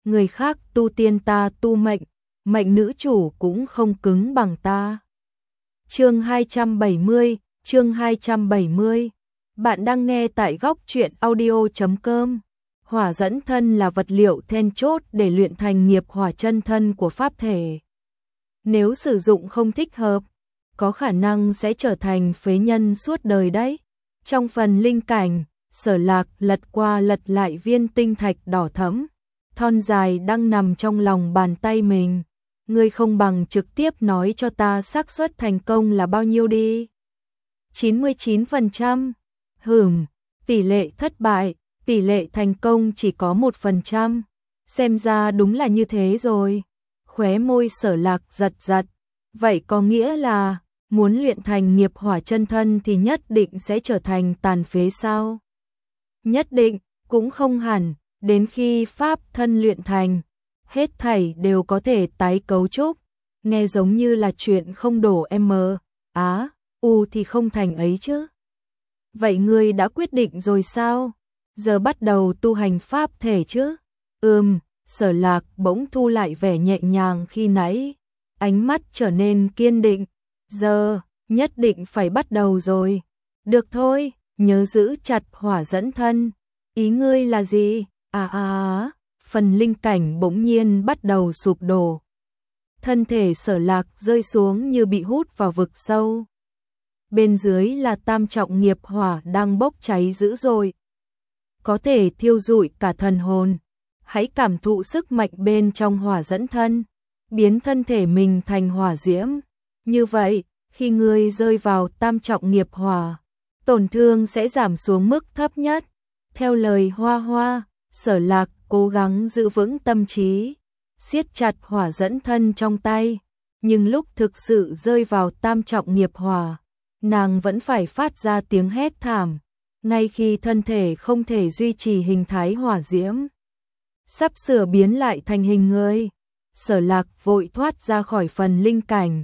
người khác tu tiên ta tu mệnh, mệnh nữ chủ cũng không cứng bằng ta. Chương 270. Bạn đang nghe tại góc truyện audio.com. Hỏa dẫn thân là vật liệu then chốt để luyện thành nghiệp hỏa chân thân của pháp thể. Nếu sử dụng không thích hợp, có khả năng sẽ trở thành phế nhân suốt đời đấy. Trong phần linh cảnh, Sở Lạc lật qua lật lại viên tinh thạch đỏ thẫm, thon dài đang nằm trong lòng bàn tay mình. Ngươi không bằng trực tiếp nói cho ta xác suất thành công là bao nhiêu đi. 99%. Tỷ lệ thất bại, tỷ lệ thành công chỉ có 1%. Xem ra đúng là như thế rồi. Khóe môi Sở Lạc giật giật. Vậy có nghĩa là muốn luyện thành nghiệp hỏa chân thân thì nhất định sẽ trở thành tàn phế sao? Nhất định, cũng không hẳn, đến khi pháp thân luyện thành, hết thảy đều có thể tái cấu trúc. Nghe giống như là chuyện không đổ thì không thành ấy chứ. Vậy ngươi đã quyết định rồi sao? Giờ bắt đầu tu hành pháp thể chứ? Sở Lạc bỗng thu lại vẻ nhẹ nhàng khi nãy, ánh mắt trở nên kiên định. Giờ, nhất định phải bắt đầu rồi. Được thôi, nhớ giữ chặt hỏa dẫn thân. Ý ngươi là gì? Phần linh cảnh bỗng nhiên bắt đầu sụp đổ. Thân thể Sở Lạc rơi xuống như bị hút vào vực sâu. Bên dưới là tam trọng nghiệp hỏa đang bốc cháy dữ dội, có thể thiêu rụi cả thần hồn. Hãy cảm thụ sức mạnh bên trong hỏa dẫn thân, biến thân thể mình thành hỏa diễm. Như vậy, khi ngươi rơi vào tam trọng nghiệp hỏa, tổn thương sẽ giảm xuống mức thấp nhất. Theo lời Hoa Hoa, Sở Lạc cố gắng giữ vững tâm trí, siết chặt hỏa dẫn thân trong tay. Nhưng lúc thực sự rơi vào tam trọng nghiệp hỏa, nàng vẫn phải phát ra tiếng hét thảm. Ngay khi thân thể không thể duy trì hình thái hỏa diễm, sắp sửa biến lại thành hình người, Sở Lạc vội thoát ra khỏi phần linh cảnh.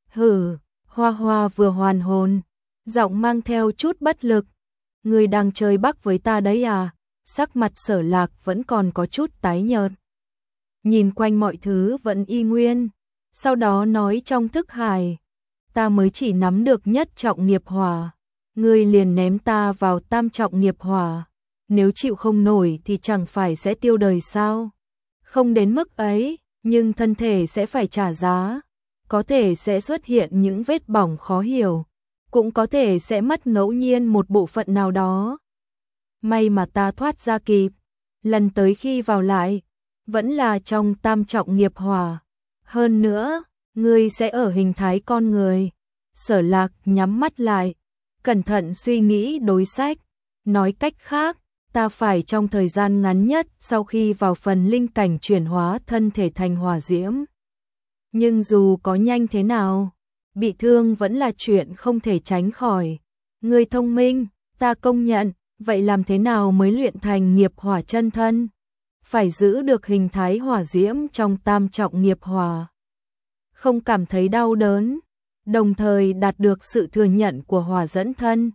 Hoa Hoa vừa hoàn hồn, giọng mang theo chút bất lực. Ngươi đang chơi bắc với ta đấy à? Sắc mặt Sở Lạc vẫn còn có chút tái nhợt. Nhìn quanh mọi thứ vẫn y nguyên, sau đó nói trong thức hải, ta mới chỉ nắm được nhất trọng nghiệp hỏa, ngươi liền ném ta vào tam trọng nghiệp hỏa, nếu chịu không nổi thì chẳng phải sẽ tiêu đời sao? Không đến mức ấy, nhưng thân thể sẽ phải trả giá, có thể sẽ xuất hiện những vết bỏng khó hiểu, cũng có thể sẽ mất ngẫu nhiên một bộ phận nào đó. May mà ta thoát ra kịp, lần tới khi vào lại, vẫn là trong tam trọng nghiệp hỏa. Hơn nữa, ngươi sẽ ở hình thái con người. Sở Lạc nhắm mắt lại, cẩn thận suy nghĩ đối sách. Nói cách khác, ta phải trong thời gian ngắn nhất sau khi vào phần linh cảnh chuyển hóa thân thể thành hỏa diễm. Nhưng dù có nhanh thế nào, bị thương vẫn là chuyện không thể tránh khỏi. Ngươi thông minh, ta công nhận, vậy làm thế nào mới luyện thành nghiệp hỏa chân thân? Phải giữ được hình thái hỏa diễm trong tam trọng nghiệp hỏa, không cảm thấy đau đớn, đồng thời đạt được sự thừa nhận của hỏa dẫn thân.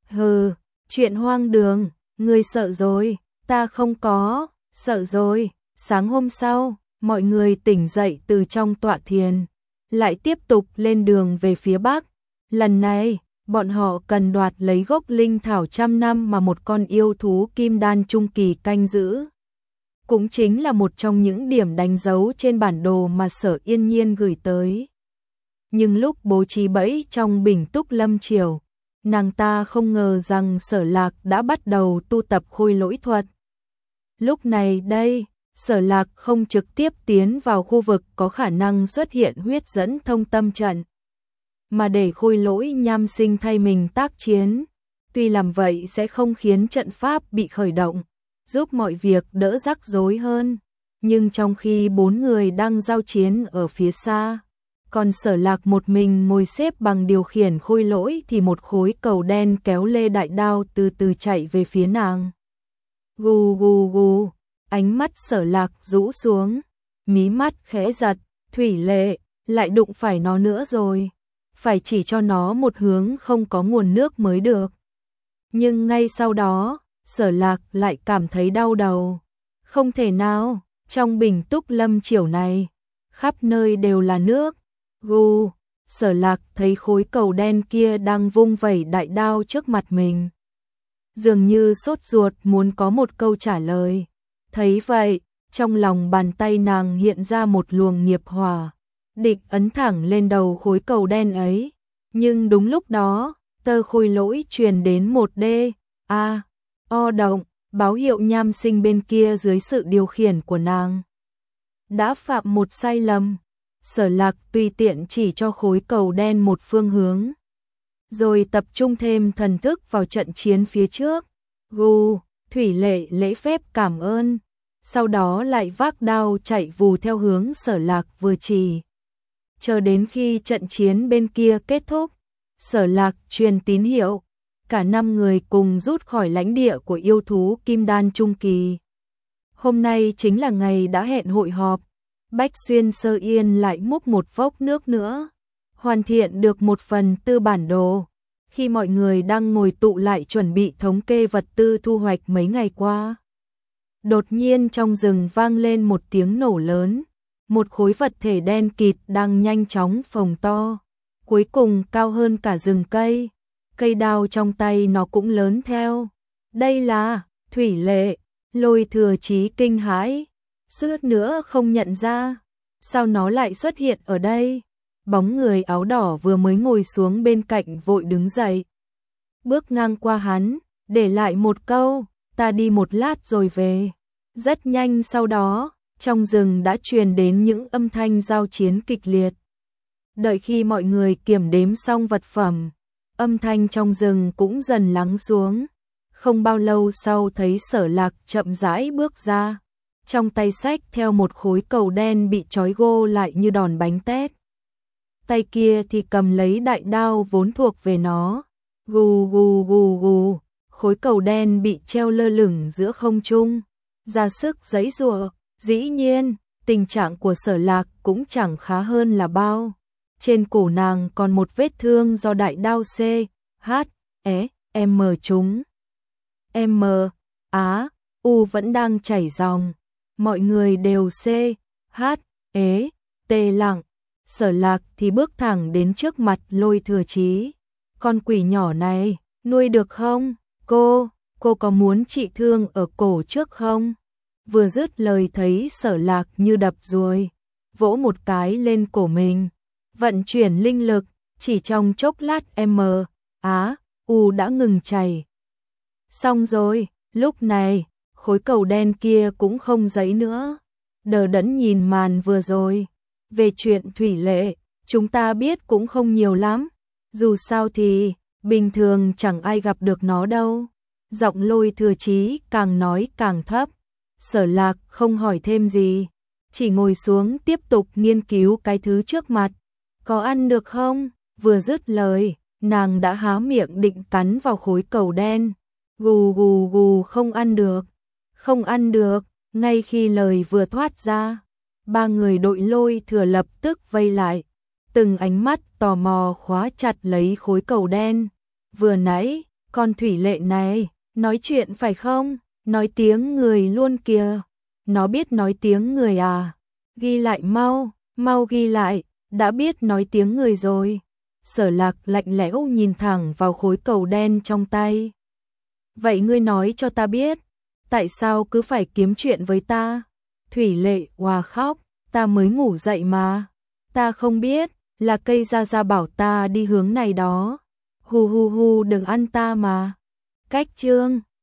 Chuyện hoang đường, ngươi sợ rồi, ta không có, sợ rồi. Sáng hôm sau, mọi người tỉnh dậy từ trong tọa thiền, lại tiếp tục lên đường về phía bắc. Lần này, bọn họ cần đoạt lấy gốc linh thảo trăm năm mà một con yêu thú kim đan trung kỳ canh giữ. Cũng chính là một trong những điểm đánh dấu trên bản đồ mà Sở Yên Nhiên gửi tới. Nhưng lúc bố trí bẫy trong Bình Túc Lâm Triều, nàng ta không ngờ rằng Sở Lạc đã bắt đầu tu tập khôi lỗi thuật. Lúc này đây, Sở Lạc không trực tiếp tiến vào khu vực có khả năng xuất hiện huyết dẫn thông tâm trận, mà để khôi lỗi nham sinh thay mình tác chiến. Tuy làm vậy sẽ không khiến trận pháp bị khởi động, giúp mọi việc đỡ rắc rối hơn, nhưng trong khi 4 người đang giao chiến ở phía xa, còn Sở Lạc một mình ngồi xếp bằng điều khiển khôi lỗi thì một khối cầu đen kéo lê đại đao từ từ chạy về phía nàng. Gù gù gù, ánh mắt Sở Lạc rũ xuống, mí mắt khẽ giật, Thủy Lệ, lại đụng phải nó nữa rồi, phải chỉ cho nó một hướng không có nguồn nước mới được. Nhưng ngay sau đó, Sở Lạc lại cảm thấy đau đầu. Không thể nào, Trong bình túc lâm chiểu này, khắp nơi đều là nước. Gu, Sở Lạc thấy khối cầu đen kia đang vung vẩy đại đao trước mặt mình. Dường như sốt ruột muốn có một câu trả lời. Thấy vậy, trong lòng bàn tay nàng hiện ra một luồng nghiệp hỏa, định ấn thẳng lên đầu khối cầu đen ấy. Nhưng đúng lúc đó, tơ khôi lỗi truyền đến một o động, báo hiệu nham sinh bên kia dưới sự điều khiển của nàng đã phạm một sai lầm. Sở Lạc tùy tiện chỉ cho khối cầu đen một phương hướng, rồi tập trung thêm thần thức vào trận chiến phía trước. Thủy Lệ lễ phép cảm ơn, sau đó lại vác đao chạy vù theo hướng Sở Lạc vừa chỉ. Chờ đến khi trận chiến bên kia kết thúc, Sở Lạc truyền tín hiệu, cả 5 người cùng rút khỏi lãnh địa của yêu thú Kim Đan Trung Kỳ. Hôm nay chính là ngày đã hẹn hội họp. Bách Xuyên Sơ Yên lại múc một vốc nước nữa, hoàn thiện được một phần tư bản đồ. Khi mọi người đang ngồi tụ lại chuẩn bị thống kê vật tư thu hoạch mấy ngày qua, đột nhiên trong rừng vang lên một tiếng nổ lớn. Một khối vật thể đen kịt đang nhanh chóng phồng to, cuối cùng cao hơn cả rừng cây. Cây đao trong tay nó cũng lớn theo. Đây là Thủy Lệ. Lôi Thừa Chí kinh hãi, suýt nữa không nhận ra, sao nó lại xuất hiện ở đây. Bóng người áo đỏ vừa mới ngồi xuống bên cạnh vội đứng dậy, bước ngang qua hắn, để lại một câu, ta đi một lát rồi về. Rất nhanh sau đó, trong rừng đã truyền đến những âm thanh giao chiến kịch liệt. Đợi khi mọi người kiểm đếm xong vật phẩm, âm thanh trong rừng cũng dần lắng xuống. Không bao lâu sau thấy Sở Lạc chậm rãi bước ra, trong tay xách theo một khối cầu đen bị trói gô lại như đòn bánh tét. Tay kia thì cầm lấy đại đao vốn thuộc về nó. Gù, khối cầu đen bị treo lơ lửng giữa không trung, ra sức giãy giụa. Dĩ nhiên, tình trạng của Sở Lạc cũng chẳng khá hơn là bao. Trên cổ nàng còn một vết thương do đại đao trúng. Vẫn đang chảy ròng. Mọi người đều lặng. Sở Lạc thì bước thẳng đến trước mặt Lôi Thừa Chí. Con quỷ nhỏ này, nuôi được không? Cô có muốn trị thương ở cổ trước không? Vừa dứt lời thấy Sở Lạc như đập ruồi, vỗ một cái lên cổ mình, vận chuyển linh lực, chỉ trong chốc lát đã ngừng chảy. Xong rồi, lúc này, khối cầu đen kia cũng không giãy nữa. Đờ đẫn nhìn màn vừa rồi. Về chuyện Thủy Lệ, chúng ta biết cũng không nhiều lắm. Dù sao thì, bình thường chẳng ai gặp được nó đâu. Giọng Lôi Thừa Chí càng nói càng thấp. Sở Lạc không hỏi thêm gì, chỉ ngồi xuống tiếp tục nghiên cứu cái thứ trước mặt. Có ăn được không? Vừa dứt lời, nàng đã há miệng định cắn vào khối cầu đen. Gù, không ăn được. Không ăn được. Ngay khi lời vừa thoát ra, 3 người đội Lôi Thừa lập tức vây lại, từng ánh mắt tò mò khóa chặt lấy khối cầu đen. Vừa nãy, con Thủy Lệ này, nói chuyện phải không? Nói tiếng người luôn kìa. Nó biết nói tiếng người à? Ghi lại mau ghi lại, đã biết nói tiếng người rồi. Sở Lạc lạnh lẽo nhìn thẳng vào khối cầu đen trong tay. Vậy ngươi nói cho ta biết, tại sao cứ phải kiếm chuyện với ta? Thủy Lệ òa khóc, ta mới ngủ dậy mà. Ta không biết, là cây Gia Gia bảo ta đi hướng này đó. Hu đừng ăn ta mà. Cách chương